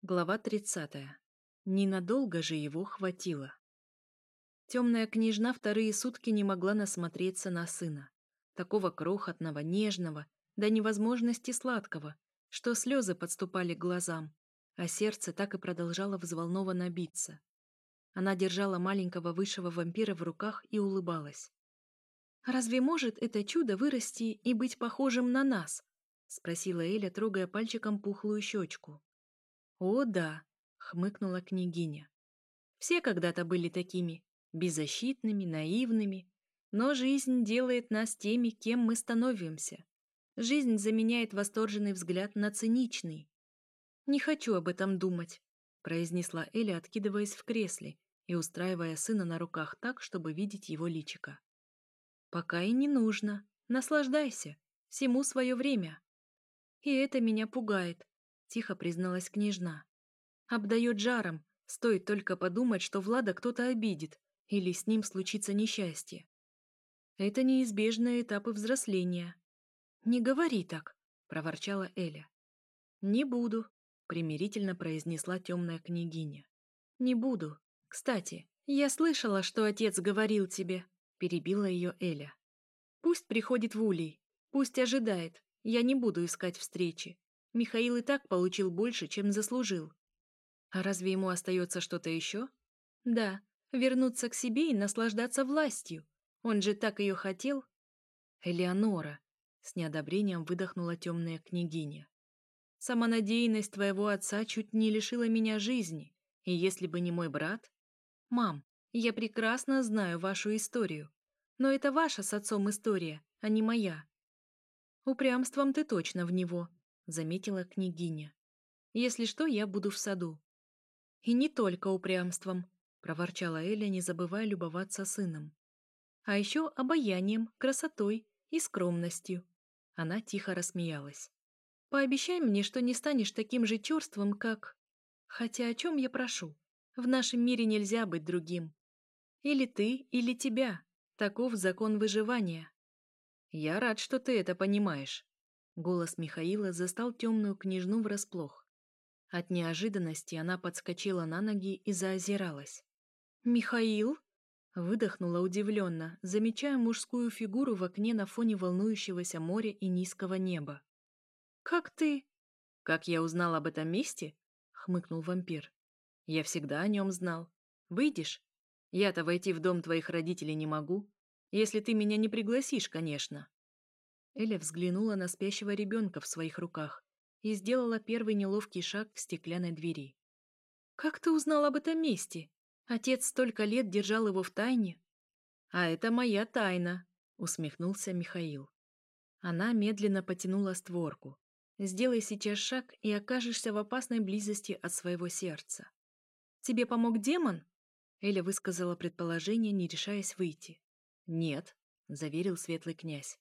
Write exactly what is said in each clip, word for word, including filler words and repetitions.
Глава тридцатая. Ненадолго же его хватило. Темная княжна вторые сутки не могла насмотреться на сына. Такого крохотного, нежного, до невозможности сладкого, что слезы подступали к глазам, а сердце так и продолжало взволнованно биться. Она держала маленького высшего вампира в руках и улыбалась. «Разве может это чудо вырасти и быть похожим на нас?» — спросила Эля, трогая пальчиком пухлую щечку. «О, да», — хмыкнула княгиня. «Все когда-то были такими, беззащитными, наивными, но жизнь делает нас теми, кем мы становимся. Жизнь заменяет восторженный взгляд на циничный». «Не хочу об этом думать», — произнесла Эля, откидываясь в кресле и устраивая сына на руках так, чтобы видеть его личико. «Пока и не нужно. Наслаждайся. Всему свое время». «И это меня пугает», — тихо призналась княжна. «Обдает жаром, стоит только подумать, что Влада кто-то обидит, или с ним случится несчастье. Это неизбежные этапы взросления». «Не говори так», — проворчала Эля. «Не буду», — примирительно произнесла темная княгиня. «Не буду. Кстати, я слышала, что отец говорил тебе», — перебила ее Эля. «Пусть приходит в Улей, пусть ожидает, я не буду искать встречи. Михаил и так получил больше, чем заслужил». «А разве ему остается что-то еще?» «Да, вернуться к себе и наслаждаться властью. Он же так ее хотел». «Элеонора», — с неодобрением выдохнула темная княгиня. «Самонадеянность твоего отца чуть не лишила меня жизни, и если бы не мой брат...» «Мам, я прекрасно знаю вашу историю, но это ваша с отцом история, а не моя». «Упрямством ты точно в него», — заметила княгиня. «Если что, я буду в саду». «И не только упрямством», — проворчала Эля, не забывая любоваться сыном. «А еще обаянием, красотой и скромностью». Она тихо рассмеялась. «Пообещай мне, что не станешь таким же черствым, как... Хотя о чем я прошу? В нашем мире нельзя быть другим. Или ты, или тебя. Таков закон выживания». «Я рад, что ты это понимаешь». Голос Михаила застал темную княжну врасплох. От неожиданности она подскочила на ноги и заозиралась. «Михаил?» — выдохнула удивленно, замечая мужскую фигуру в окне на фоне волнующегося моря и низкого неба. «Как ты?» «Как я узнал об этом месте?» — хмыкнул вампир. «Я всегда о нем знал. Выйдешь? Я-то войти в дом твоих родителей не могу. Если ты меня не пригласишь, конечно». Эля взглянула на спящего ребенка в своих руках и сделала первый неловкий шаг к стеклянной двери. «Как ты узнал об этом месте? Отец столько лет держал его в тайне». «А это моя тайна», — усмехнулся Михаил. Она медленно потянула створку. «Сделай сейчас шаг, и окажешься в опасной близости от своего сердца». «Тебе помог демон?» Эля высказала предположение, не решаясь выйти. «Нет», — заверил светлый князь.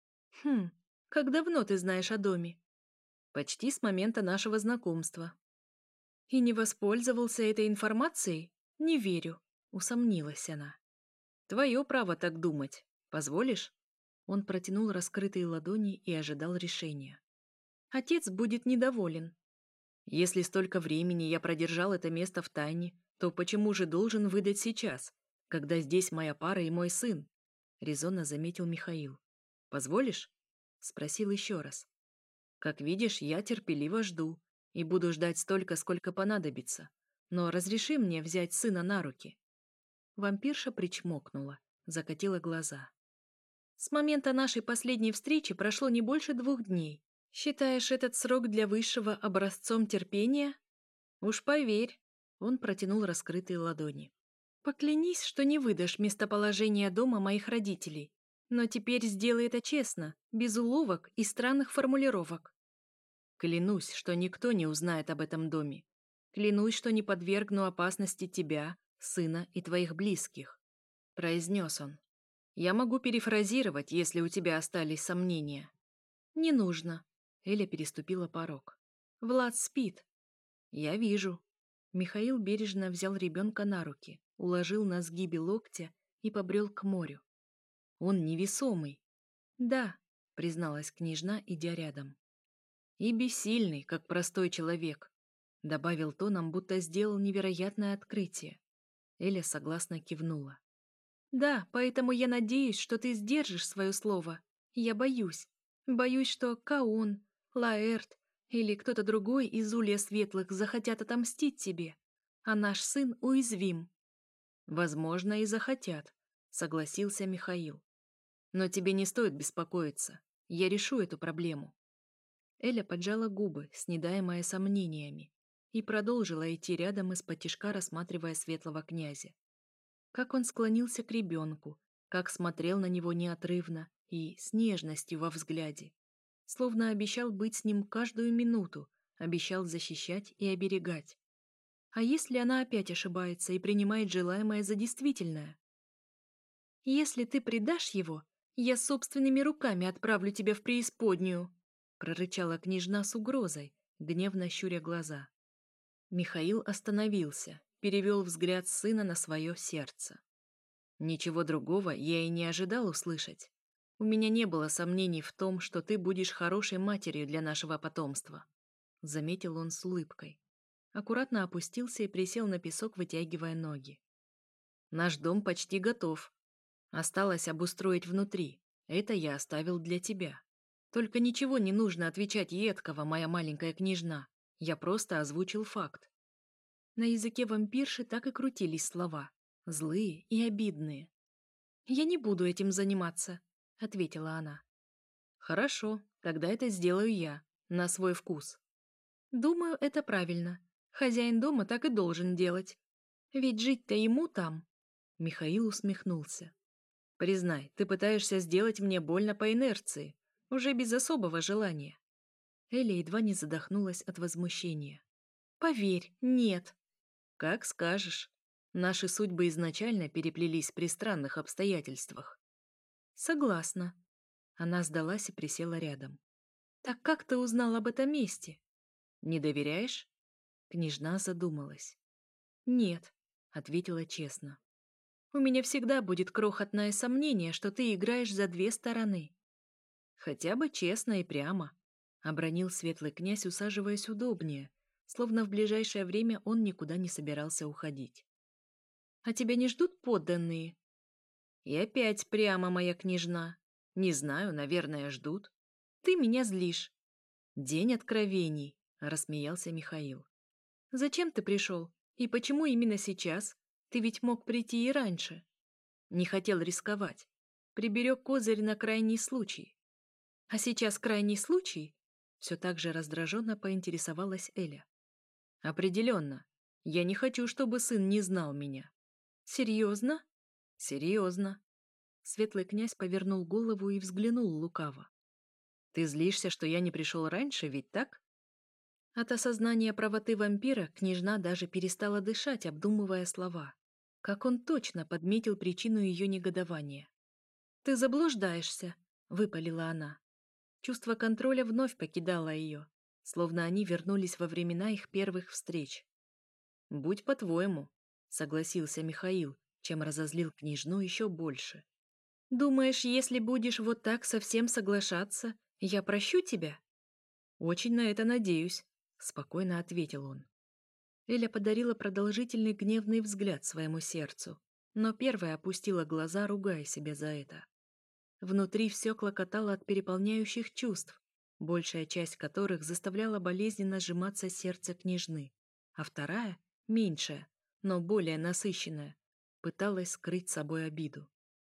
«Хм, как давно ты знаешь о доме?» «Почти с момента нашего знакомства». «И не воспользовался этой информацией? Не верю», — усомнилась она. «Твое право так думать. Позволишь?» Он протянул раскрытые ладони и ожидал решения. «Отец будет недоволен». «Если столько времени я продержал это место в тайне, то почему же должен выдать сейчас, когда здесь моя пара и мой сын?» — резонно заметил Михаил. «Позволишь?» — спросил еще раз. «Как видишь, я терпеливо жду и буду ждать столько, сколько понадобится. Но разреши мне взять сына на руки». Вампирша причмокнула, закатила глаза. «С момента нашей последней встречи прошло не больше двух дней. Считаешь этот срок для высшего образцом терпения?» «Уж поверь», — он протянул раскрытые ладони. «Поклянись, что не выдашь местоположение дома моих родителей. Но теперь сделай это честно, без уловок и странных формулировок». «Клянусь, что никто не узнает об этом доме. Клянусь, что не подвергну опасности тебя, сына и твоих близких», — произнес он. «Я могу перефразировать, если у тебя остались сомнения». «Не нужно», — Эля переступила порог. «Влад спит». «Я вижу». Михаил бережно взял ребенка на руки, уложил на сгибе локтя и побрел к морю. «Он невесомый». «Да», — призналась княжна, идя рядом. «И бессильный, как простой человек». добавил тоном, будто сделал невероятное открытие. Эля согласно кивнула. Да, поэтому я надеюсь, что ты сдержишь свое слово. Я боюсь. Боюсь, что Каон, Лаэрт или кто-то другой из Улья Светлых захотят отомстить тебе, а наш сын уязвим. Возможно, и захотят, согласился Михаил. Но тебе не стоит беспокоиться. Я решу эту проблему. Эля поджала губы, снедаемая сомнениями, и продолжила идти рядом из-под тишка, рассматривая светлого князя. Как он склонился к ребенку, как смотрел на него неотрывно и с нежностью во взгляде. Словно обещал быть с ним каждую минуту, обещал защищать и оберегать. А если она опять ошибается и принимает желаемое за действительное? «Если ты предашь его, я собственными руками отправлю тебя в преисподнюю», прорычала княжна с угрозой, гневно щуря глаза. Михаил остановился, перевел взгляд сына на свое сердце. Ничего другого я и не ожидал услышать. У меня не было сомнений в том, что ты будешь хорошей матерью для нашего потомства, заметил он с улыбкой. Аккуратно опустился и присел на песок, вытягивая ноги. Наш дом почти готов. Осталось обустроить внутри. Это я оставил для тебя. Только ничего не нужно отвечать едкого, моя маленькая княжна. Я просто озвучил факт. На языке вампирши так и крутились слова. Злые и обидные. «Я не буду этим заниматься», — ответила она. «Хорошо, тогда это сделаю я, на свой вкус». «Думаю, это правильно. Хозяин дома так и должен делать. Ведь жить-то ему там». Михаил усмехнулся. «Признай, ты пытаешься сделать мне больно по инерции, уже без особого желания». Эля едва не задохнулась от возмущения. «Поверь, нет». «Как скажешь. Наши судьбы изначально переплелись при странных обстоятельствах». «Согласна». Она сдалась и присела рядом. «Так как ты узнал об этом месте?» «Не доверяешь?» Княжна задумалась. «Нет», — ответила честно. «У меня всегда будет крохотное сомнение, что ты играешь за две стороны». «Хотя бы честно и прямо», — обронил светлый князь, усаживаясь удобнее, словно в ближайшее время он никуда не собирался уходить. «А тебя не ждут подданные?» «И опять прямо, моя княжна. Не знаю, наверное, ждут». «Ты меня злишь». «День откровений», — рассмеялся Михаил. «Зачем ты пришел? И почему именно сейчас? Ты ведь мог прийти и раньше». Не хотел рисковать. Приберег козырь на крайний случай. «А сейчас крайний случай?» Все так же раздраженно поинтересовалась Эля. «Определенно. Я не хочу, чтобы сын не знал меня». «Серьезно?» «Серьезно». Светлый князь повернул голову и взглянул лукаво. «Ты злишься, что я не пришел раньше, ведь так?» От осознания правоты вампира княжна даже перестала дышать, обдумывая слова. Как он точно подметил причину ее негодования. «Ты заблуждаешься», — выпалила она. Чувство контроля вновь покидало ее, словно они вернулись во времена их первых встреч. «Будь по-твоему», — согласился Михаил, чем разозлил княжну еще больше. «Думаешь, если будешь вот так совсем соглашаться, я прощу тебя?» «Очень на это надеюсь», — спокойно ответил он. Эля подарила продолжительный гневный взгляд своему сердцу, но первая опустила глаза, ругая себя за это. Внутри все клокотало от переполняющих чувств, большая часть которых заставляла болезненно сжиматься сердце княжны, а вторая, меньшая, но более насыщенная, пыталась скрыть собой обиду.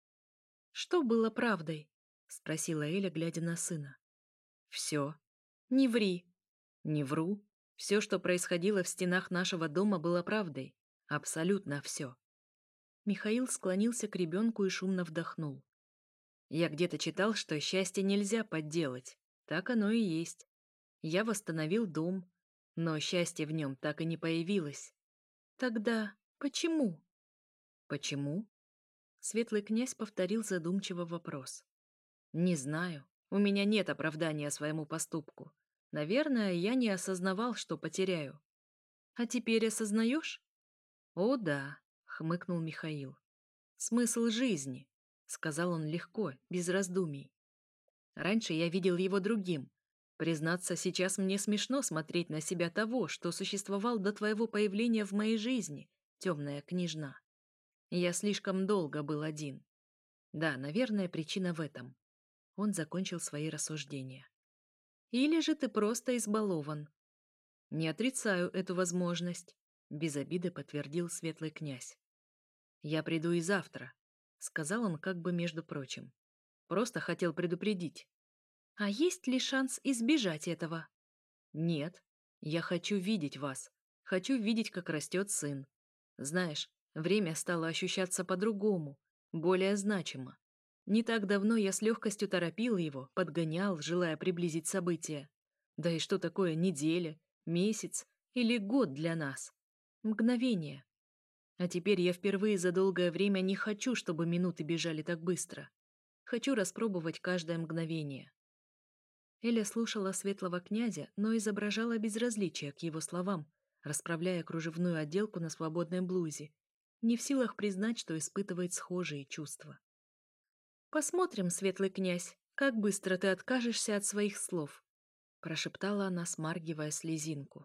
«Что было правдой?» — спросила Эля, глядя на сына. «Все. Не ври». «Не вру. Все, что происходило в стенах нашего дома, было правдой. Абсолютно все». Михаил склонился к ребенку и шумно вдохнул. Я где-то читал, что счастье нельзя подделать. Так оно и есть. Я восстановил дом, но счастье в нем так и не появилось. Тогда почему? Почему? Светлый князь повторил задумчиво вопрос. Не знаю. У меня нет оправдания своему поступку. Наверное, я не осознавал, что потеряю. А теперь осознаешь? О, да, хмыкнул Михаил. Смысл жизни, сказал он легко, без раздумий. Раньше я видел его другим, Признаться, сейчас мне смешно смотреть на себя того, что существовал до твоего появления в моей жизни, темная княжна. Я слишком долго был один. Да, наверное, причина в этом. Он закончил свои рассуждения. Или же ты просто избалован. Не отрицаю эту возможность, без обиды подтвердил светлый князь. Я приду и завтра, сказал он как бы между прочим. Просто хотел предупредить. А есть ли шанс избежать этого? Нет. Я хочу видеть вас. Хочу видеть, как растет сын. Знаешь, время стало ощущаться по-другому, более значимо. Не так давно я с легкостью торопил его, подгонял, желая приблизить события. Да и что такое неделя, месяц или год для нас? Мгновение. А теперь я впервые за долгое время не хочу, чтобы минуты бежали так быстро. Хочу распробовать каждое мгновение. Эля слушала светлого князя, но изображала безразличие к его словам, расправляя кружевную отделку на свободной блузе, не в силах признать, что испытывает схожие чувства. «Посмотрим, светлый князь, как быстро ты откажешься от своих слов», прошептала она, смаргивая слезинку.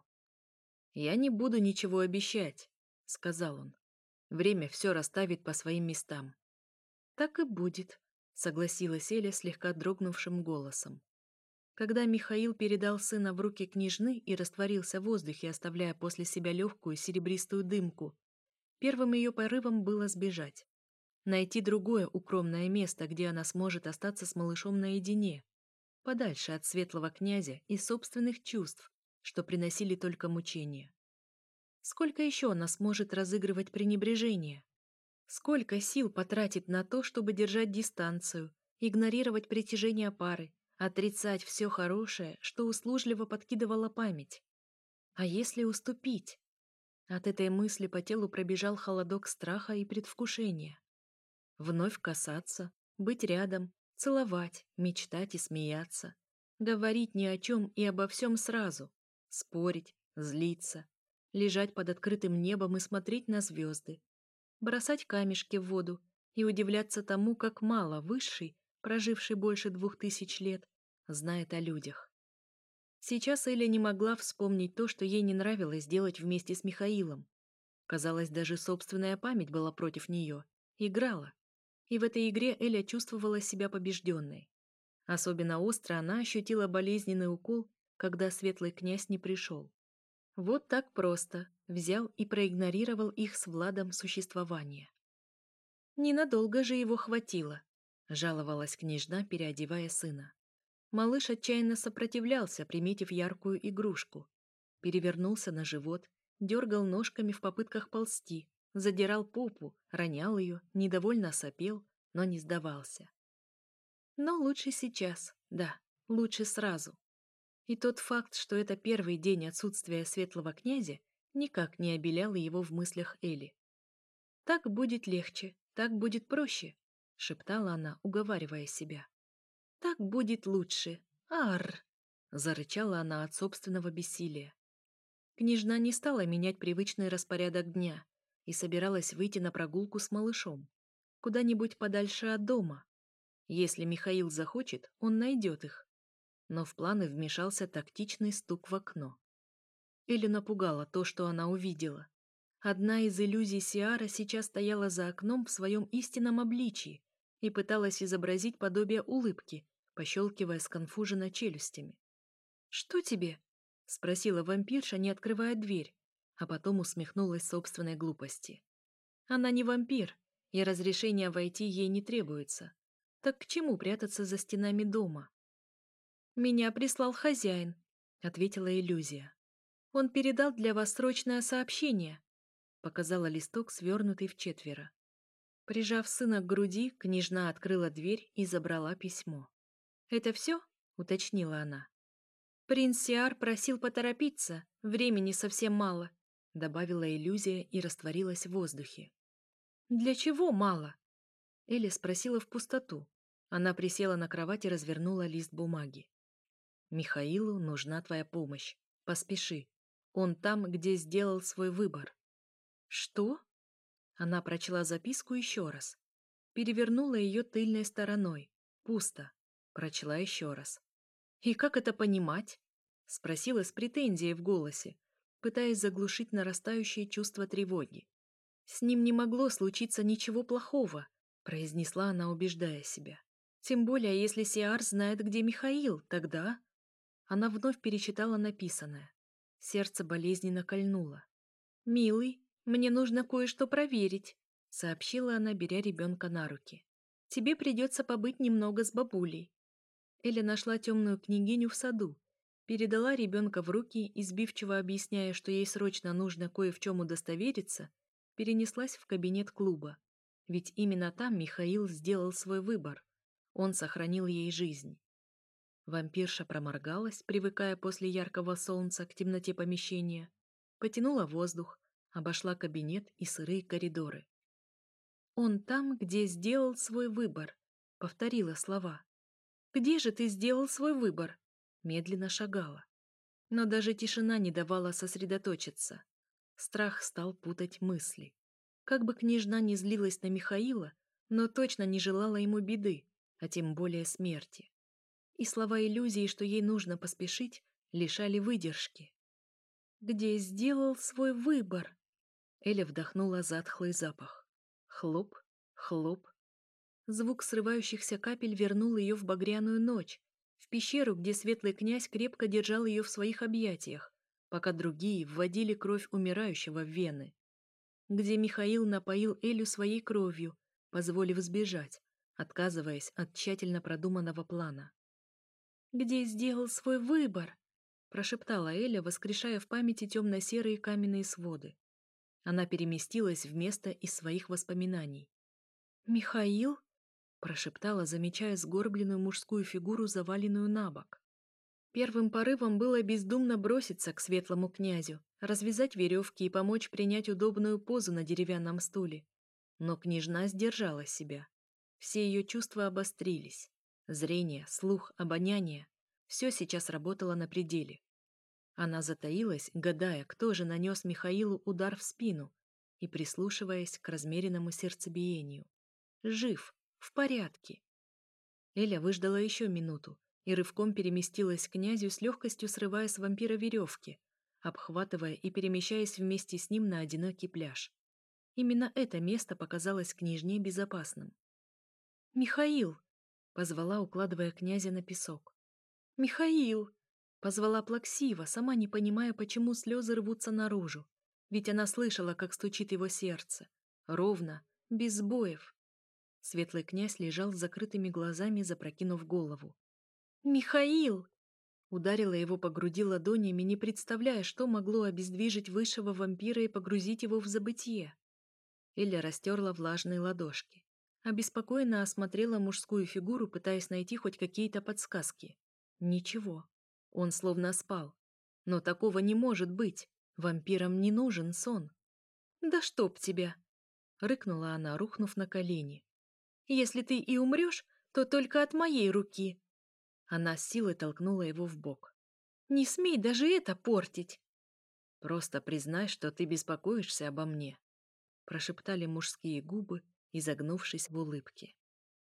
«Я не буду ничего обещать», — сказал он. «Время все расставит по своим местам». «Так и будет», — согласилась Эля слегка дрогнувшим голосом. Когда Михаил передал сына в руки княжны и растворился в воздухе, оставляя после себя легкую серебристую дымку, первым ее порывом было сбежать. Найти другое укромное место, где она сможет остаться с малышом наедине, подальше от светлого князя и собственных чувств, что приносили только мучения. Сколько еще она сможет разыгрывать пренебрежение? Сколько сил потратит на то, чтобы держать дистанцию, игнорировать притяжение пары, отрицать все хорошее, что услужливо подкидывала память? А если уступить? От этой мысли по телу пробежал холодок страха и предвкушения. Вновь касаться, быть рядом, целовать, мечтать и смеяться. Говорить ни о чем и обо всем сразу. Спорить, злиться. Лежать под открытым небом и смотреть на звезды. Бросать камешки в воду и удивляться тому, как мало Высший, проживший больше двух тысяч лет, знает о людях. Сейчас Эля не могла вспомнить то, что ей не нравилось делать вместе с Михаилом. Казалось, даже собственная память была против нее, играла. И в этой игре Эля чувствовала себя побежденной. Особенно остро она ощутила болезненный укол, когда светлый князь не пришел. Вот так просто взял и проигнорировал их с Владом существование. Ненадолго же его хватило, жаловалась княжна, переодевая сына. Малыш отчаянно сопротивлялся, приметив яркую игрушку. Перевернулся на живот, дергал ножками в попытках ползти, задирал попу, ронял ее, недовольно сопел, но не сдавался. Но лучше сейчас, да, лучше сразу. И тот факт, что это первый день отсутствия светлого князя, никак не обелял его в мыслях Эли. «Так будет легче, так будет проще», — шептала она, уговаривая себя. «Так будет лучше. Арр!» — зарычала она от собственного бессилия. Княжна не стала менять привычный распорядок дня и собиралась выйти на прогулку с малышом. Куда-нибудь подальше от дома. Если Михаил захочет, он найдет их. Но в планы вмешался тактичный стук в окно. Элю напугало то, что она увидела. Одна из иллюзий Сиара сейчас стояла за окном в своем истинном обличии и пыталась изобразить подобие улыбки, пощелкивая сконфуженно челюстями. «Что тебе?» — спросила вампирша, не открывая дверь, а потом усмехнулась собственной глупости. Она не вампир, и разрешения войти ей не требуется. Так к чему прятаться за стенами дома? «Меня прислал хозяин», — ответила иллюзия. «Он передал для вас срочное сообщение», — показала листок, свернутый вчетверо. Прижав сына к груди, княжна открыла дверь и забрала письмо. «Это все?» — уточнила она. «Принц Сиар просил поторопиться, времени совсем мало», — добавила иллюзия и растворилась в воздухе. «Для чего мало?» Эля спросила в пустоту. Она присела на кровать и развернула лист бумаги. «Михаилу нужна твоя помощь. Поспеши. Он там, где сделал свой выбор». «Что?» Она прочла записку еще раз. Перевернула ее тыльной стороной. Пусто. Прочла еще раз. «И как это понимать?» — спросила с претензией в голосе, пытаясь заглушить нарастающее чувство тревоги. «С ним не могло случиться ничего плохого», — произнесла она, убеждая себя. «Тем более, если Сиар знает, где Михаил, тогда...» Она вновь перечитала написанное. Сердце болезненно кольнуло. «Милый, мне нужно кое-что проверить», — сообщила она, беря ребенка на руки. «Тебе придется побыть немного с бабулей». Эля нашла темную княгиню в саду, передала ребенка в руки и, сбивчиво объясняя, что ей срочно нужно кое в чем удостовериться, перенеслась в кабинет клуба. Ведь именно там Михаил сделал свой выбор. Он сохранил ей жизнь. Вампирша проморгалась, привыкая после яркого солнца к темноте помещения, потянула воздух, обошла кабинет и сырые коридоры. «Он там, где сделал свой выбор», — повторила слова. «Где же ты сделал свой выбор?» Медленно шагала. Но даже тишина не давала сосредоточиться. Страх стал путать мысли. Как бы княжна не злилась на Михаила, но точно не желала ему беды, а тем более смерти. И слова иллюзии, что ей нужно поспешить, лишали выдержки. «Где сделал свой выбор?» Эля вдохнула затхлый запах. Хлоп, хлоп. Звук срывающихся капель вернул ее в багряную ночь, в пещеру, где светлый князь крепко держал ее в своих объятиях, пока другие вводили кровь умирающего в вены. Где Михаил напоил Элю своей кровью, позволив сбежать, отказываясь от тщательно продуманного плана. «Где сделал свой выбор?» — прошептала Эля, воскрешая в памяти темно-серые каменные своды. Она переместилась в место из своих воспоминаний. «Михаил?» — прошептала, замечая сгорбленную мужскую фигуру, заваленную на бок. Первым порывом было бездумно броситься к светлому князю, развязать веревки и помочь принять удобную позу на деревянном стуле. Но княжна сдержала себя. Все ее чувства обострились. Зрение, слух, обоняние — все сейчас работало на пределе. Она затаилась, гадая, кто же нанес Михаилу удар в спину, и прислушиваясь к размеренному сердцебиению. Жив, в порядке. Эля выждала еще минуту и рывком переместилась к князю, с легкостью срывая с вампира веревки, обхватывая и перемещаясь вместе с ним на одинокий пляж. Именно это место показалось княжне безопасным. «Михаил!» — позвала, укладывая князя на песок. «Михаил!» — позвала плаксиво, сама не понимая, почему слезы рвутся наружу. Ведь она слышала, как стучит его сердце. Ровно, без сбоев. Светлый князь лежал с закрытыми глазами, запрокинув голову. «Михаил!» Ударила его по груди ладонями, не представляя, что могло обездвижить высшего вампира и погрузить его в забытье. Эля растерла влажные ладошки. Обеспокоенно осмотрела мужскую фигуру, пытаясь найти хоть какие-то подсказки. Ничего. Он словно спал. Но такого не может быть. Вампирам не нужен сон. «Да чтоб тебя!» — рыкнула она, рухнув на колени. «Если ты и умрешь, то только от моей руки!» Она с силой толкнула его в бок. «Не смей даже это портить!» «Просто признай, что ты беспокоишься обо мне», — прошептали мужские губы, изогнувшись в улыбке.